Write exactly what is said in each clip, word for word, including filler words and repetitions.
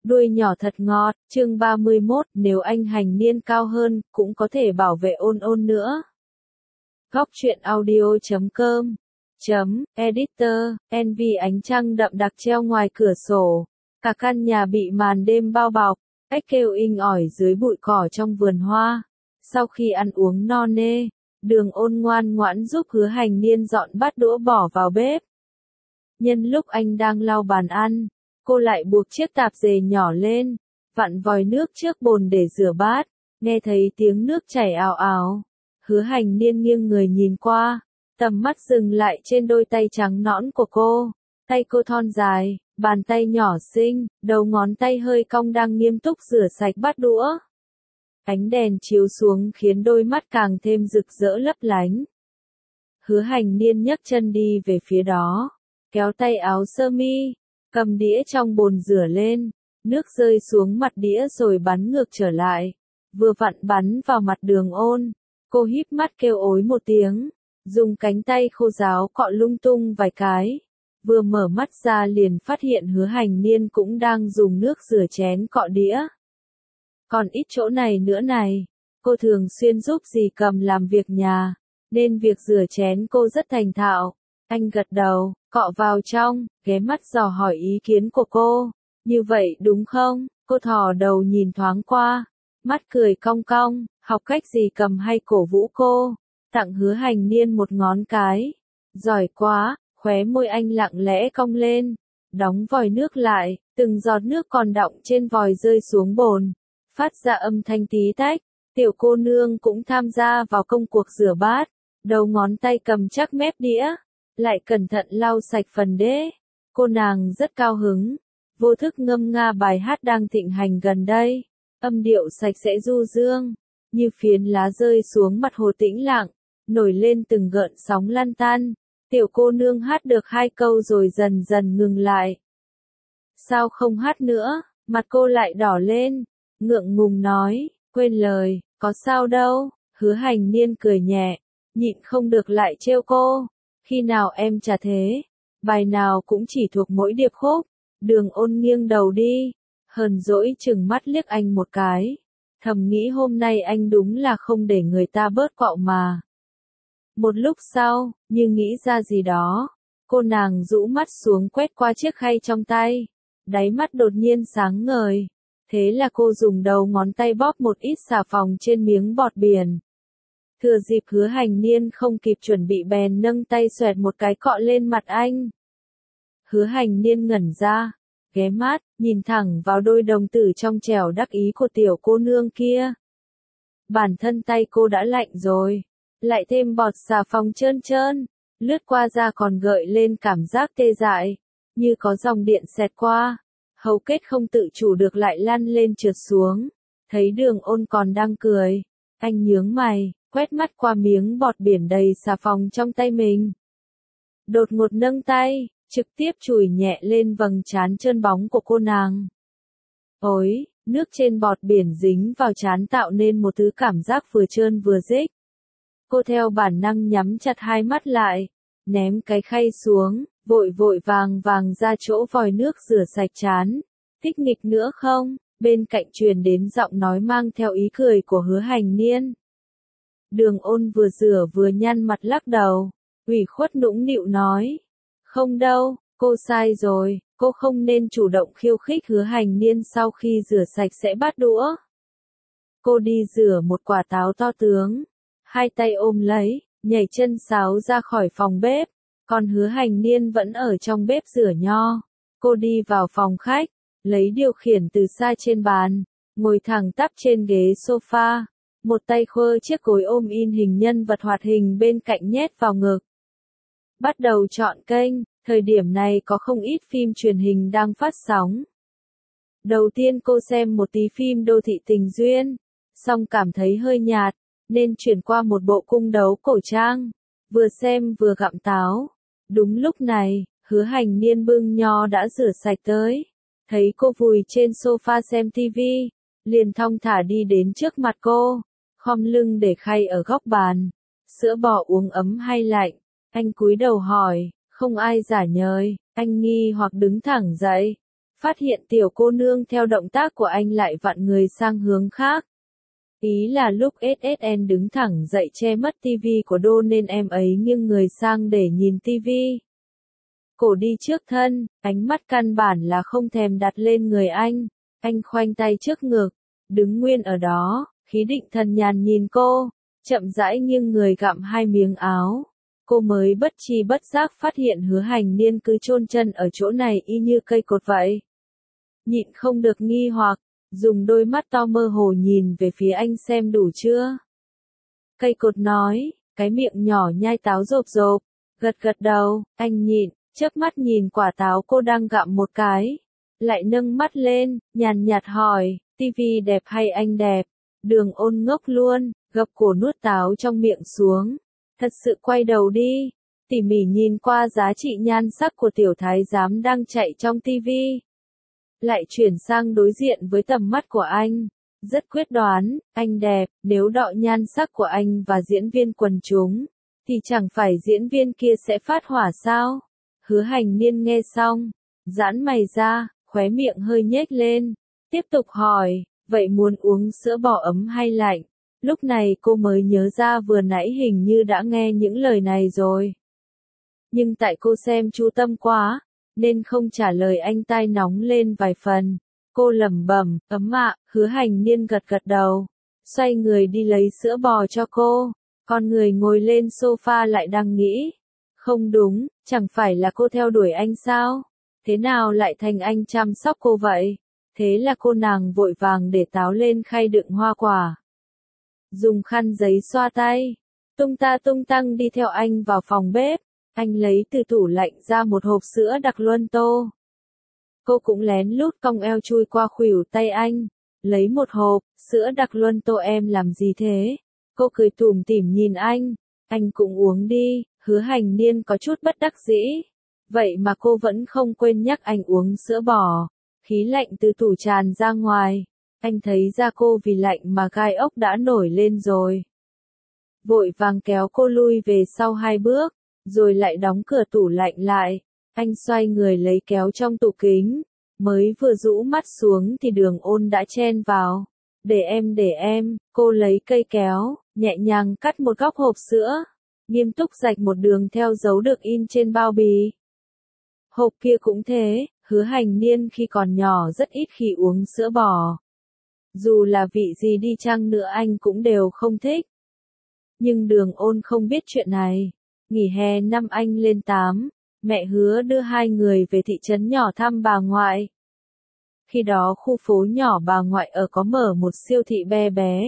Đuôi nhỏ thật ngọt, chương ba mươi mốt, nếu anh hành niên cao hơn, cũng có thể bảo vệ ôn ôn nữa. Góc truyện audio chấm com chấm editor, en vê ánh trăng đậm đặc treo ngoài cửa sổ. Cả căn nhà bị màn đêm bao bọc, ếch kêu inh ỏi dưới bụi cỏ trong vườn hoa. Sau khi ăn uống no nê, Đường Ôn ngoan ngoãn giúp Hứa Hành Niên dọn bát đũa bỏ vào bếp. Nhân lúc anh đang lau bàn ăn, cô lại buộc chiếc tạp dề nhỏ lên, vặn vòi nước trước bồn để rửa bát, nghe thấy tiếng nước chảy ào ào. Hứa Hành Niên nghiêng người nhìn qua, tầm mắt dừng lại trên đôi tay trắng nõn của cô. Tay cô thon dài, bàn tay nhỏ xinh, đầu ngón tay hơi cong đang nghiêm túc rửa sạch bát đũa. Ánh đèn chiếu xuống khiến đôi mắt càng thêm rực rỡ lấp lánh. Hứa Hành Niên nhấc chân đi về phía đó, kéo tay áo sơ mi, cầm đĩa trong bồn rửa lên, nước rơi xuống mặt đĩa rồi bắn ngược trở lại, vừa vặn bắn vào mặt Đường Ôn. Cô híp mắt kêu ối một tiếng, dùng cánh tay khô ráo cọ lung tung vài cái, vừa mở mắt ra liền phát hiện Hứa Hành Niên cũng đang dùng nước rửa chén cọ đĩa. Còn ít chỗ này nữa này, cô thường xuyên giúp dì Cầm làm việc nhà, nên việc rửa chén cô rất thành thạo. Anh gật đầu, cọ vào trong, ghé mắt dò hỏi ý kiến của cô. Như vậy đúng không? Cô thò đầu nhìn thoáng qua, mắt cười cong cong, học cách dì Cầm hay cổ vũ cô, tặng Hứa Hành Niên một ngón cái. Giỏi quá, khóe môi anh lặng lẽ cong lên, đóng vòi nước lại, từng giọt nước còn đọng trên vòi rơi xuống bồn, phát ra âm thanh tí tách. Tiểu cô nương cũng tham gia vào công cuộc rửa bát, đầu ngón tay cầm chắc mép đĩa, lại cẩn thận lau sạch phần đế. Cô nàng rất cao hứng, vô thức ngâm nga bài hát đang thịnh hành gần đây, âm điệu sạch sẽ du dương, như phiến lá rơi xuống mặt hồ tĩnh lặng, nổi lên từng gợn sóng lăn tăn. Tiểu cô nương hát được hai câu rồi dần dần ngừng lại. Sao không hát nữa? Mặt cô lại đỏ lên, ngượng ngùng nói, quên lời, có sao đâu. Hứa Hành Niên cười nhẹ, nhịn không được lại trêu cô. Khi nào em chả thế, bài nào cũng chỉ thuộc mỗi điệp khúc. Đường Ôn nghiêng đầu đi, hờn dỗi chừng mắt liếc anh một cái, thầm nghĩ hôm nay anh đúng là không để người ta bớt quạo mà. Một lúc sau, như nghĩ ra gì đó, cô nàng rũ mắt xuống quét qua chiếc khay trong tay, đáy mắt đột nhiên sáng ngời. Thế là cô dùng đầu ngón tay bóp một ít xà phòng trên miếng bọt biển. Thừa dịp Hứa Hành Niên không kịp chuẩn bị bèn nâng tay xoẹt một cái cọ lên mặt anh. Hứa Hành Niên ngẩn ra, ghé mắt, nhìn thẳng vào đôi đồng tử trong trẻo đắc ý của tiểu cô nương kia. Bản thân tay cô đã lạnh rồi, lại thêm bọt xà phòng trơn trơn, lướt qua da còn gợi lên cảm giác tê dại, như có dòng điện xẹt qua. Hầu kết không tự chủ được lại lăn lên trượt xuống. Thấy Đường Ôn còn đang cười, anh nhướng mày, quét mắt qua miếng bọt biển đầy xà phòng trong tay mình. Đột ngột nâng tay, trực tiếp chùi nhẹ lên vầng trán trơn bóng của cô nàng. Ôi, nước trên bọt biển dính vào trán tạo nên một thứ cảm giác vừa trơn vừa rích. Cô theo bản năng nhắm chặt hai mắt lại, ném cái khay xuống, vội vội vàng vàng ra chỗ vòi nước rửa sạch trán. Thích nghịch nữa không? Bên cạnh truyền đến giọng nói mang theo ý cười của Hứa Hành Niên. Đường Ôn vừa rửa vừa nhăn mặt lắc đầu, ủy khuất nũng nịu nói. Không đâu, cô sai rồi, cô không nên chủ động khiêu khích Hứa Hành Niên sau khi rửa sạch sẽ bát đũa. Cô đi rửa một quả táo to tướng, hai tay ôm lấy, nhảy chân sáo ra khỏi phòng bếp. Còn Hứa Hành Niên vẫn ở trong bếp rửa nho. Cô đi vào phòng khách, lấy điều khiển từ xa trên bàn, ngồi thẳng tắp trên ghế sofa, một tay khơ chiếc gối ôm in hình nhân vật hoạt hình bên cạnh nhét vào ngực. Bắt đầu chọn kênh, thời điểm này có không ít phim truyền hình đang phát sóng. Đầu tiên cô xem một tí phim đô thị tình duyên, xong cảm thấy hơi nhạt, nên chuyển qua một bộ cung đấu cổ trang, vừa xem vừa gặm táo. Đúng lúc này, Hứa Hành Niên bưng nho đã rửa sạch tới, thấy cô vùi trên sofa xem tivi, liền thong thả đi đến trước mặt cô, khom lưng để khay ở góc bàn. Sữa bò uống ấm hay lạnh? Anh cúi đầu hỏi, không ai giả nhời, anh nghi hoặc đứng thẳng dậy, phát hiện tiểu cô nương theo động tác của anh lại vặn người sang hướng khác. Ý là lúc ét ét en đứng thẳng dậy che mất tivi của Đô nên em ấy nghiêng người sang để nhìn tivi. Cổ đi trước thân, ánh mắt căn bản là không thèm đặt lên người anh. Anh khoanh tay trước ngực, đứng nguyên ở đó, khí định thần nhàn nhìn cô, chậm rãi nghiêng người gặm hai miếng áo. Cô mới bất tri bất giác phát hiện Hứa Hành Niên cứ chôn chân ở chỗ này y như cây cột vậy. Nhịn không được nghi hoặc, dùng đôi mắt to mơ hồ nhìn về phía anh xem đủ chưa. Cây cột nói, cái miệng nhỏ nhai táo rộp rộp, gật gật đầu, anh nhịn, chớp mắt nhìn quả táo cô đang gặm một cái. Lại nâng mắt lên, nhàn nhạt hỏi, tivi đẹp hay anh đẹp? Đường Ôn ngốc luôn, gập cổ nuốt táo trong miệng xuống. Thật sự quay đầu đi, tỉ mỉ nhìn qua giá trị nhan sắc của tiểu thái giám đang chạy trong tivi. Lại chuyển sang đối diện với tầm mắt của anh. Rất quyết đoán, anh đẹp, nếu đọ nhan sắc của anh và diễn viên quần chúng, thì chẳng phải diễn viên kia sẽ phát hỏa sao? Hứa Hành Niên nghe xong, giãn mày ra, khóe miệng hơi nhếch lên, tiếp tục hỏi, vậy muốn uống sữa bò ấm hay lạnh? Lúc này cô mới nhớ ra vừa nãy hình như đã nghe những lời này rồi. Nhưng tại cô xem chú tâm quá, nên không trả lời anh, tai nóng lên vài phần. Cô lẩm bẩm, ấm ạ, Hứa Hành Niên gật gật đầu, xoay người đi lấy sữa bò cho cô. Con người ngồi lên sofa lại đang nghĩ, không đúng, chẳng phải là cô theo đuổi anh sao? Thế nào lại thành anh chăm sóc cô vậy? Thế là cô nàng vội vàng để táo lên khay đựng hoa quả. Dùng khăn giấy xoa tay, tung ta tung tăng đi theo anh vào phòng bếp. Anh lấy từ tủ lạnh ra một hộp sữa đặc luân tô. Cô cũng lén lút cong eo chui qua khuỷu tay anh, lấy một hộp, sữa đặc luân tô em làm gì thế? Cô cười tủm tỉm nhìn anh, anh cũng uống đi. Hứa Hành Niên có chút bất đắc dĩ. Vậy mà cô vẫn không quên nhắc anh uống sữa bò. Khí lạnh từ tủ tràn ra ngoài. Anh thấy da cô vì lạnh mà gai ốc đã nổi lên rồi. Vội vàng kéo cô lui về sau hai bước, rồi lại đóng cửa tủ lạnh lại. Anh xoay người lấy kéo trong tủ kính. Mới vừa rũ mắt xuống thì Đường Ôn đã chen vào. Để em để em, cô lấy cây kéo, nhẹ nhàng cắt một góc hộp sữa. Nghiêm túc rạch một đường theo dấu được in trên bao bì. Hộp kia cũng thế, Hứa Hành Niên khi còn nhỏ rất ít khi uống sữa bò. Dù là vị gì đi chăng nữa anh cũng đều không thích. Nhưng Đường Ôn không biết chuyện này. Nghỉ hè năm anh lên tám, mẹ Hứa đưa hai người về thị trấn nhỏ thăm bà ngoại. Khi đó khu phố nhỏ bà ngoại ở có mở một siêu thị bé bé.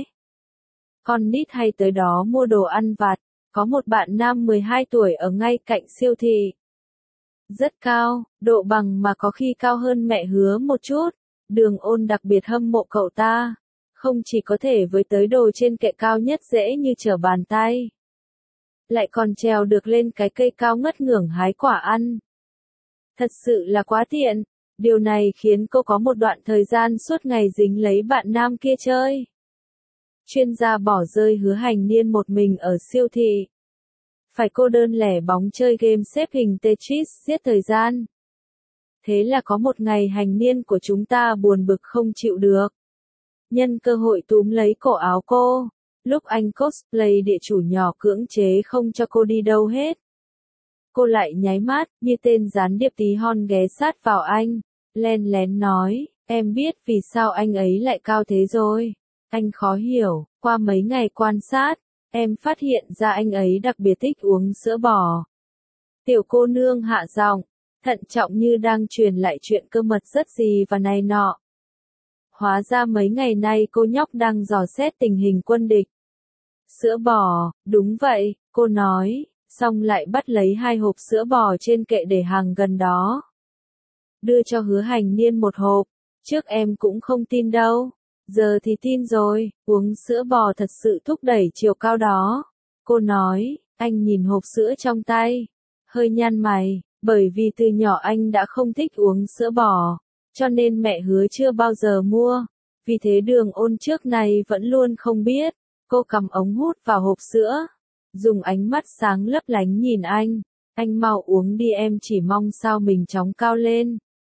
Con nít hay tới đó mua đồ ăn vặt. Có một bạn nam mười hai tuổi ở ngay cạnh siêu thị. Rất cao, độ bằng mà có khi cao hơn mẹ Hứa một chút. Đường Ôn đặc biệt hâm mộ cậu ta. Không chỉ có thể với tới đồ trên kệ cao nhất dễ như trở bàn tay. Lại còn trèo được lên cái cây cao ngất ngưởng hái quả ăn. Thật sự là quá tiện. Điều này khiến cô có một đoạn thời gian suốt ngày dính lấy bạn nam kia chơi. Chuyên gia bỏ rơi Hứa Hành Niên một mình ở siêu thị. Phải cô đơn lẻ bóng chơi game xếp hình Tetris giết thời gian. Thế là có một ngày Hành Niên của chúng ta buồn bực không chịu được. Nhân cơ hội túm lấy cổ áo cô. Lúc anh cosplay địa chủ nhỏ cưỡng chế không cho cô đi đâu hết. Cô lại nháy mắt, như tên gián điệp tí hon ghé sát vào anh. Len lén nói, em biết vì sao anh ấy lại cao thế rồi. Anh khó hiểu, qua mấy ngày quan sát, em phát hiện ra anh ấy đặc biệt thích uống sữa bò. Tiểu cô nương hạ giọng, thận trọng như đang truyền lại chuyện cơ mật rất gì và này nọ. Hóa ra mấy ngày nay cô nhóc đang dò xét tình hình quân địch. Sữa bò, đúng vậy, cô nói, xong lại bắt lấy hai hộp sữa bò trên kệ để hàng gần đó. Đưa cho Hứa Hành Niên một hộp, trước em cũng không tin đâu. Giờ thì tin rồi, uống sữa bò thật sự thúc đẩy chiều cao đó. Cô nói, anh nhìn hộp sữa trong tay, hơi nhăn mày, bởi vì từ nhỏ anh đã không thích uống sữa bò, cho nên mẹ Hứa chưa bao giờ mua. Vì thế Đường Ôn trước này vẫn luôn không biết. Cô cầm ống hút vào hộp sữa, dùng ánh mắt sáng lấp lánh nhìn anh. Anh mau uống đi, em chỉ mong sao mình chóng cao lên.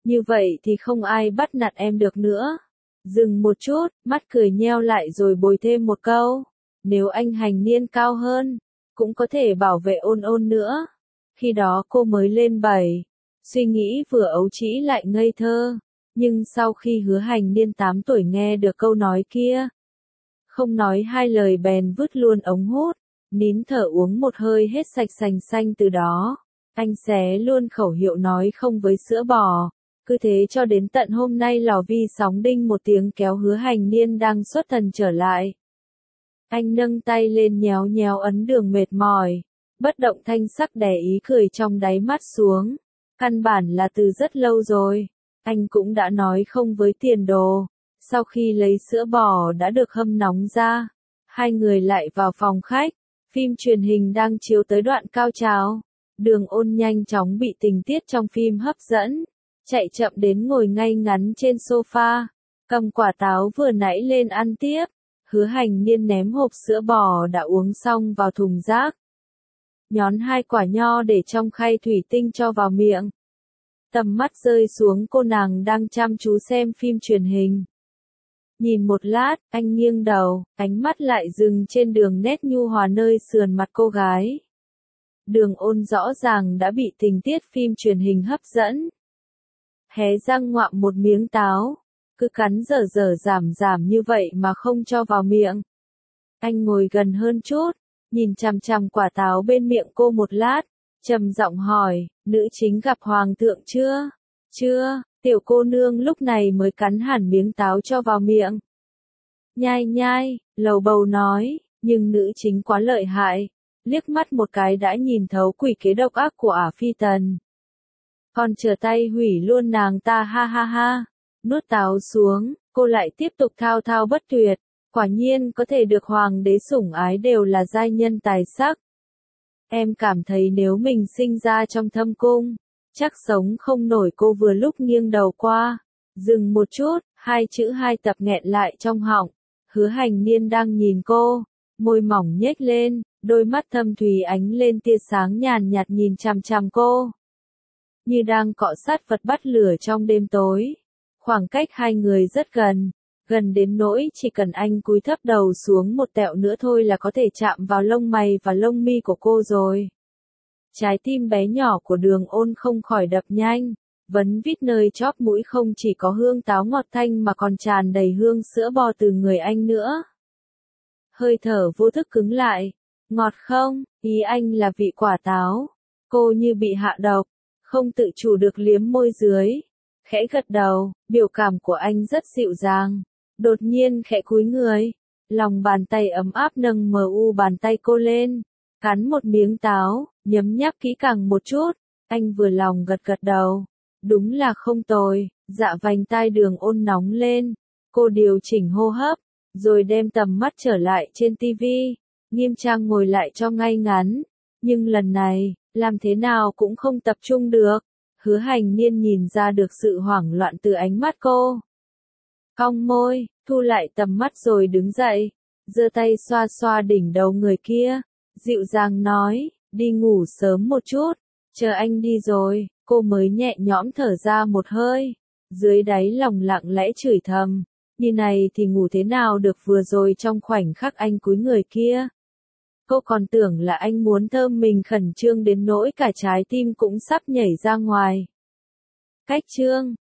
Như vậy thì không ai bắt nạt em được nữa. Dừng một chút, mắt cười nheo lại rồi bồi thêm một câu. Nếu anh hành niên cao hơn, cũng có thể bảo vệ ôn ôn nữa. Khi đó cô mới lên bảy. Suy nghĩ vừa ấu trĩ lại ngây thơ. Nhưng sau khi Hứa Hành Niên tám tuổi nghe được câu nói kia, không nói hai lời bèn vứt luôn ống hút, nín thở uống một hơi hết sạch sành xanh. Từ đó, anh xé luôn khẩu hiệu nói không với sữa bò. Cứ thế cho đến tận hôm nay lò vi sóng đinh một tiếng kéo Hứa Hành Niên đang xuất thần trở lại. Anh nâng tay lên nhéo nhéo ấn đường mệt mỏi, bất động thanh sắc đè ý cười trong đáy mắt xuống. Căn bản là từ rất lâu rồi, anh cũng đã nói không với tiền đồ. Sau khi lấy sữa bò đã được hâm nóng ra, hai người lại vào phòng khách. Phim truyền hình đang chiếu tới đoạn cao trào. Đường Ôn nhanh chóng bị tình tiết trong phim hấp dẫn, chạy chậm đến ngồi ngay ngắn trên sofa, cầm quả táo vừa nãy lên ăn tiếp. Hứa Hành Niên ném hộp sữa bò đã uống xong vào thùng rác, nhón hai quả nho để trong khay thủy tinh cho vào miệng. Tầm mắt rơi xuống cô nàng đang chăm chú xem phim truyền hình. Nhìn một lát, anh nghiêng đầu, ánh mắt lại dừng trên đường nét nhu hòa nơi sườn mặt cô gái. Đường Ôn rõ ràng đã bị tình tiết phim truyền hình hấp dẫn. Hé răng ngoạm một miếng táo, cứ cắn dở dở giảm giảm như vậy mà không cho vào miệng. Anh ngồi gần hơn chút, nhìn chằm chằm quả táo bên miệng cô một lát, trầm giọng hỏi, nữ chính gặp hoàng thượng chưa? Chưa. Tiểu cô nương lúc này mới cắn hẳn miếng táo cho vào miệng. Nhai nhai, lầu bầu nói, nhưng nữ chính quá lợi hại, liếc mắt một cái đã nhìn thấu quỷ kế độc ác của Ả Phi Tần. Còn trở tay hủy luôn nàng ta, ha ha ha. Nuốt táo xuống, cô lại tiếp tục thao thao bất tuyệt. Quả nhiên có thể được hoàng đế sủng ái đều là giai nhân tài sắc. Em cảm thấy nếu mình sinh ra trong thâm cung, chắc sống không nổi. Cô vừa lúc nghiêng đầu qua, dừng một chút, hai chữ hai tập nghẹn lại trong họng. Hứa Hành Niên đang nhìn cô, môi mỏng nhếch lên, đôi mắt thâm thúy ánh lên tia sáng nhàn nhạt nhìn chằm chằm cô, như đang cọ sát vật bắt lửa trong đêm tối. Khoảng cách hai người rất gần, gần đến nỗi chỉ cần anh cúi thấp đầu xuống một tẹo nữa thôi là có thể chạm vào lông mày và lông mi của cô rồi. Trái tim bé nhỏ của Đường Ôn không khỏi đập nhanh, vấn vít nơi chóp mũi không chỉ có hương táo ngọt thanh mà còn tràn đầy hương sữa bò từ người anh nữa. Hơi thở vô thức cứng lại, ngọt không, ý anh là vị quả táo. Cô như bị hạ độc, không tự chủ được liếm môi dưới, khẽ gật đầu, biểu cảm của anh rất dịu dàng. Đột nhiên khẽ cúi người, lòng bàn tay ấm áp nâng mờ u bàn tay cô lên, cắn một miếng táo, nhấm nháp kỹ càng một chút. Anh vừa lòng gật gật đầu, đúng là không tồi. Dạ vành tai Đường Ôn nóng lên, cô điều chỉnh hô hấp, rồi đem tầm mắt trở lại trên tivi, nghiêm trang ngồi lại cho ngay ngắn. Nhưng lần này, làm thế nào cũng không tập trung được. Hứa Hành Niên nhìn ra được sự hoảng loạn từ ánh mắt cô. Cong môi, thu lại tầm mắt rồi đứng dậy, giơ tay xoa xoa đỉnh đầu người kia, dịu dàng nói, đi ngủ sớm một chút, chờ anh đi rồi. Cô mới nhẹ nhõm thở ra một hơi, dưới đáy lòng lặng lẽ chửi thầm, như này thì ngủ thế nào được. Vừa rồi trong khoảnh khắc anh cúi người kia, cô còn tưởng là anh muốn thơm mình khẩn trương đến nỗi cả trái tim cũng sắp nhảy ra ngoài. Cách chương